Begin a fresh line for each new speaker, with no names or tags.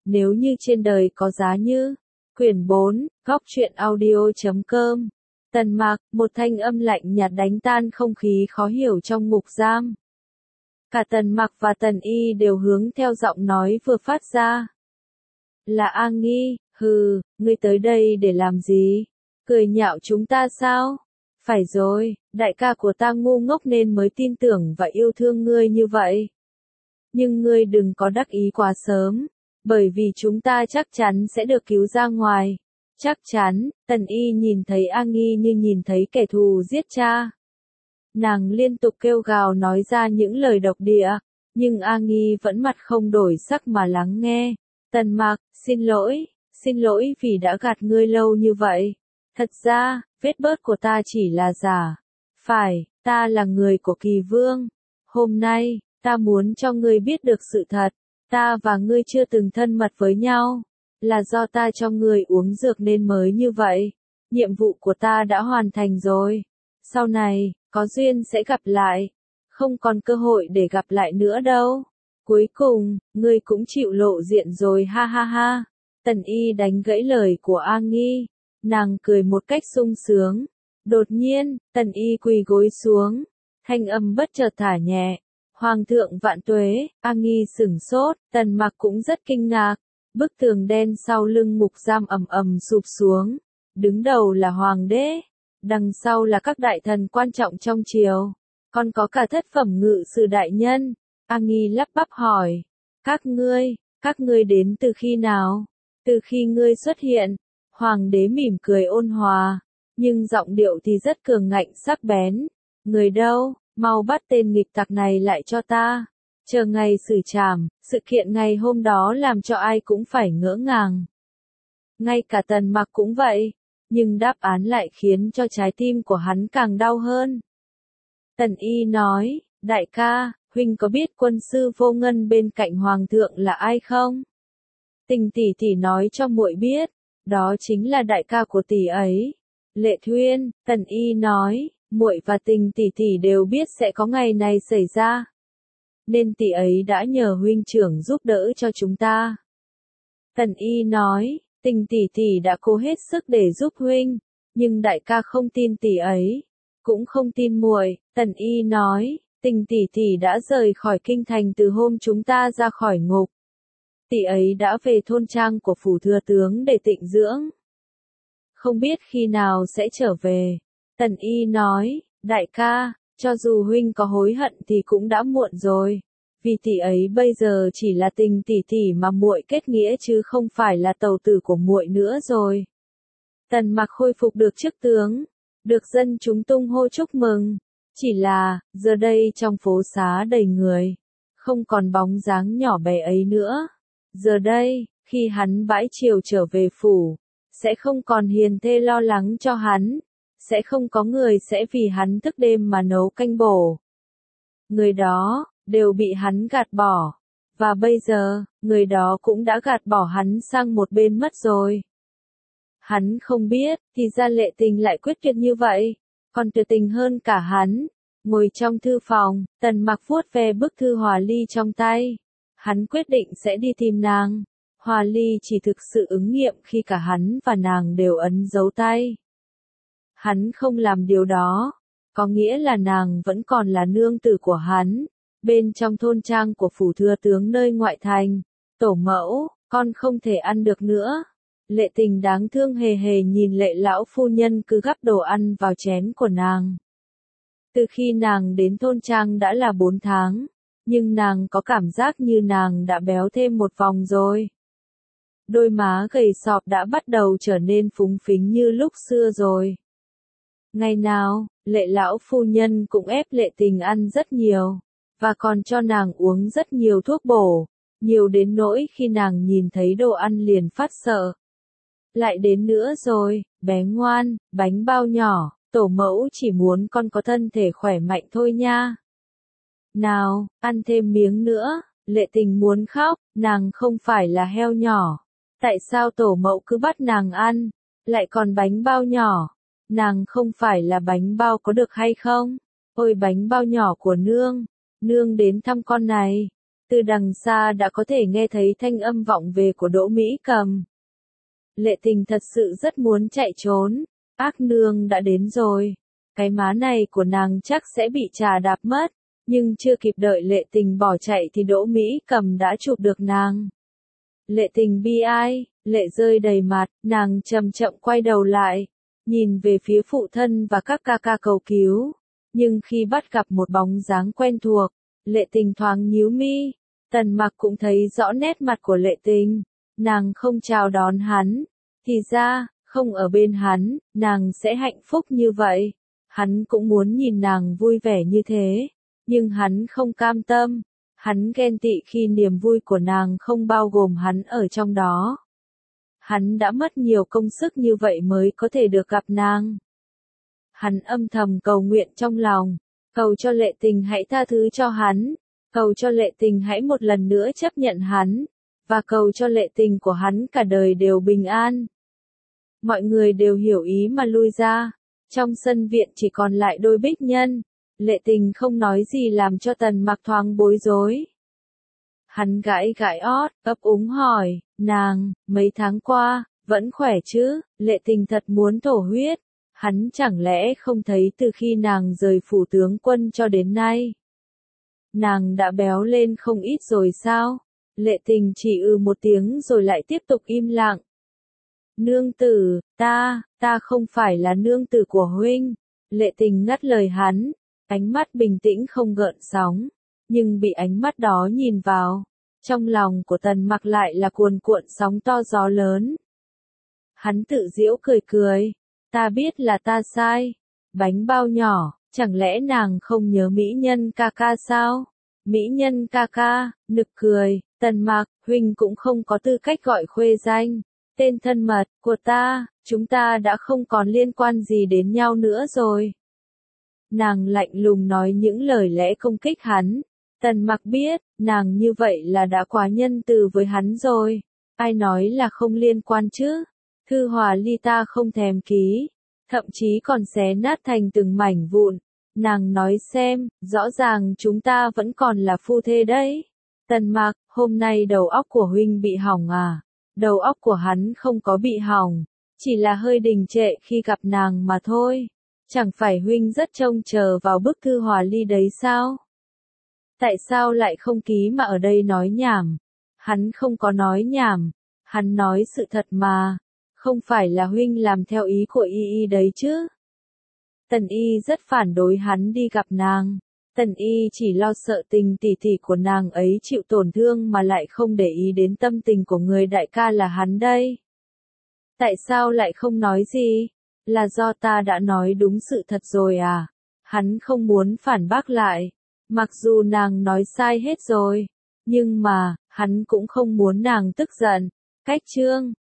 Nếu như trên đời có giá như. Quyển 4, góc truyện audio.com. Tần Mạc, một thanh âm lạnh nhạt đánh tan không khí khó hiểu trong ngục giam. Cả Tần Mạc và Tần Y đều hướng theo giọng nói vừa phát ra. Là A Nghi, hừ, ngươi tới đây để làm gì? Cười nhạo chúng ta sao? Phải rồi, đại ca của ta ngu ngốc nên mới tin tưởng và yêu thương ngươi như vậy. Nhưng ngươi đừng có đắc ý quá sớm, bởi vì chúng ta chắc chắn sẽ được cứu ra ngoài. Chắc chắn, Tần Y nhìn thấy A Nghi như nhìn thấy kẻ thù giết cha. Nàng liên tục kêu gào nói ra những lời độc địa, nhưng A Nghi vẫn mặt không đổi sắc mà lắng nghe. Tần Mạc, xin lỗi vì đã gạt ngươi lâu như vậy. Thật ra, vết bớt của ta chỉ là giả. Phải, ta là người của Kỳ Vương. Hôm nay, ta muốn cho ngươi biết được sự thật. Ta và ngươi chưa từng thân mật với nhau. Là do ta cho ngươi uống dược nên mới như vậy. Nhiệm vụ của ta đã hoàn thành rồi. Sau này, có duyên sẽ gặp lại. Không còn cơ hội để gặp lại nữa đâu. Cuối cùng, ngươi cũng chịu lộ diện rồi ha ha ha. Tần Y đánh gãy lời của A Nghi. Nàng cười một cách sung sướng. Đột nhiên, Tần Y quỳ gối xuống. Thanh âm bất chợt thả nhẹ. Hoàng thượng vạn tuế, A Nghi sửng sốt, Tần Mạc cũng rất kinh ngạc. Bức tường đen sau lưng ngục giam ầm ầm sụp xuống. Đứng đầu là Hoàng đế. Đằng sau là các đại thần quan trọng trong triều. Còn có cả thất phẩm ngự sử đại nhân. A Nghi lắp bắp hỏi. Các ngươi đến từ khi nào? Từ khi ngươi xuất hiện. Hoàng đế mỉm cười ôn hòa. Nhưng giọng điệu thì rất cường ngạnh sắc bén. Người đâu, mau bắt tên nghịch tặc này lại cho ta. Chờ ngày xử trảm, sự kiện ngày hôm đó làm cho ai cũng phải ngỡ ngàng. Ngay cả Tần Mạc cũng vậy. Nhưng đáp án lại khiến cho trái tim của hắn càng đau hơn. Tần Y nói, đại ca, huynh có biết quân sư Vô Ngân bên cạnh hoàng thượng là ai không? Tình tỷ tỷ nói cho muội biết, đó chính là đại ca của tỷ ấy. Lệ Thuyên, Tần Y nói, muội và Tình tỷ tỷ đều biết sẽ có ngày này xảy ra. Nên tỷ ấy đã nhờ huynh trưởng giúp đỡ cho chúng ta. Tần Y nói, Tình tỷ tỷ đã cố hết sức để giúp huynh, nhưng đại ca không tin tỷ ấy, cũng không tin muội. Tần Y nói, Tình tỷ tỷ đã rời khỏi kinh thành từ hôm chúng ta ra khỏi ngục. Tỷ ấy đã về thôn trang của phủ thừa tướng để tịnh dưỡng. Không biết khi nào sẽ trở về. Tần Y nói, đại ca, cho dù huynh có hối hận thì cũng đã muộn rồi. Vì tỷ ấy bây giờ chỉ là Tình tỷ tỷ mà muội kết nghĩa chứ không phải là tàu tử của muội nữa rồi. Tần Mạc khôi phục được chức tướng, được dân chúng tung hô chúc mừng. Chỉ là, giờ đây trong phố xá đầy người, không còn bóng dáng nhỏ bé ấy nữa. Giờ đây, khi hắn bãi triều trở về phủ, sẽ không còn hiền thê lo lắng cho hắn, sẽ không có người sẽ vì hắn thức đêm mà nấu canh bổ. Người đó, đều bị hắn gạt bỏ. Và bây giờ, người đó cũng đã gạt bỏ hắn sang một bên mất rồi. Hắn không biết, thì ra Lệ Tình lại quyết tuyệt như vậy, còn tuyệt tình hơn cả hắn. Ngồi trong thư phòng, Tần Mạc vuốt ve bức thư hòa ly trong tay. Hắn quyết định sẽ đi tìm nàng. Hòa ly chỉ thực sự ứng nghiệm khi cả hắn và nàng đều ấn dấu tay. Hắn không làm điều đó, có nghĩa là nàng vẫn còn là nương tử của hắn. Bên trong thôn trang của phủ thừa tướng nơi ngoại thành, tổ mẫu, con không thể ăn được nữa. Lệ Tình đáng thương hề hề nhìn Lệ lão phu nhân cứ gắp đồ ăn vào chén của nàng. Từ khi nàng đến thôn trang đã là 4 tháng, nhưng nàng có cảm giác như nàng đã béo thêm một vòng rồi. Đôi má gầy sọp đã bắt đầu trở nên phúng phính như lúc xưa rồi. Ngày nào, Lệ lão phu nhân cũng ép Lệ Tình ăn rất nhiều, và còn cho nàng uống rất nhiều thuốc bổ, nhiều đến nỗi khi nàng nhìn thấy đồ ăn liền phát sợ. Lại đến nữa rồi, bé ngoan, bánh bao nhỏ, tổ mẫu chỉ muốn con có thân thể khỏe mạnh thôi nha. Nào, ăn thêm miếng nữa. Lệ Tình muốn khóc, nàng không phải là heo nhỏ. Tại sao tổ mẫu cứ bắt nàng ăn, lại còn bánh bao nhỏ? Nàng không phải là bánh bao có được hay không? Ôi bánh bao nhỏ của nương, nương đến thăm con này. Từ đằng xa đã có thể nghe thấy thanh âm vọng về của Đỗ Mỹ Cầm. Lệ Tình thật sự rất muốn chạy trốn, ác nương đã đến rồi. Cái má này của nàng chắc sẽ bị trà đạp mất, nhưng chưa kịp đợi Lệ Tình bỏ chạy thì Đỗ Mỹ Cầm đã chụp được nàng. Lệ Tình bi ai, lệ rơi đầy mặt, nàng chậm chậm quay đầu lại, nhìn về phía phụ thân và các ca ca cầu cứu, nhưng khi bắt gặp một bóng dáng quen thuộc, Lệ Tình thoáng nhíu mi. Tần Mặc cũng thấy rõ nét mặt của Lệ Tình, nàng không chào đón hắn, thì ra, không ở bên hắn, nàng sẽ hạnh phúc như vậy. Hắn cũng muốn nhìn nàng vui vẻ như thế, nhưng hắn không cam tâm, hắn ghen tị khi niềm vui của nàng không bao gồm hắn ở trong đó. Hắn đã mất nhiều công sức như vậy mới có thể được gặp nàng. Hắn âm thầm cầu nguyện trong lòng, cầu cho Lệ Tình hãy tha thứ cho hắn, cầu cho Lệ Tình hãy một lần nữa chấp nhận hắn, và cầu cho Lệ Tình của hắn cả đời đều bình an. Mọi người đều hiểu ý mà lui ra, trong sân viện chỉ còn lại đôi Bích Nhân. Lệ Tình không nói gì làm cho Tần Mặc thoáng bối rối. Hắn gãi gãi ót, ấp úng hỏi, nàng, mấy tháng qua, vẫn khỏe chứ? Lệ Tình thật muốn thổ huyết. Hắn chẳng lẽ không thấy từ khi nàng rời phủ tướng quân cho đến nay, nàng đã béo lên không ít rồi sao? Lệ Tình chỉ một tiếng rồi lại tiếp tục im lặng. Nương tử, ta không phải là nương tử của huynh. Lệ Tình ngắt lời hắn, ánh mắt bình tĩnh không gợn sóng, nhưng bị ánh mắt đó nhìn vào, trong lòng của Tần Mặc lại là cuồn cuộn sóng to gió lớn. Hắn tự giễu cười cười, ta biết là ta sai. Bánh bao nhỏ, chẳng lẽ nàng không nhớ mỹ nhân ca ca sao? Mỹ nhân ca ca, nực cười, Tần Mặc, huynh cũng không có tư cách gọi khuê danh. Tên thân mật của ta, chúng ta đã không còn liên quan gì đến nhau nữa rồi. Nàng lạnh lùng nói những lời lẽ công kích hắn. Tần Mặc biết, nàng như vậy là đã quá nhân từ với hắn rồi. Ai nói là không liên quan chứ? Thư hòa ly ta không thèm ký, thậm chí còn xé nát thành từng mảnh vụn. Nàng nói xem, rõ ràng chúng ta vẫn còn là phu thê đấy. Tần Mặc, hôm nay đầu óc của huynh bị hỏng à? Đầu óc của hắn không có bị hỏng, chỉ là hơi đình trệ khi gặp nàng mà thôi. Chẳng phải huynh rất trông chờ vào bức thư hòa ly đấy sao? Tại sao lại không ký mà ở đây nói nhảm? Hắn không có nói nhảm, hắn nói sự thật mà. Không phải là huynh làm theo ý của y đấy chứ? Tần Y rất phản đối hắn đi gặp nàng. Tần Y chỉ lo sợ tình tỷ tỷ của nàng ấy chịu tổn thương mà lại không để ý đến tâm tình của người đại ca là hắn đây. Tại sao lại không nói gì? Là do ta đã nói đúng sự thật rồi à? Hắn không muốn phản bác lại. Mặc dù nàng nói sai hết rồi, nhưng mà, hắn cũng không muốn nàng tức giận. Cách chương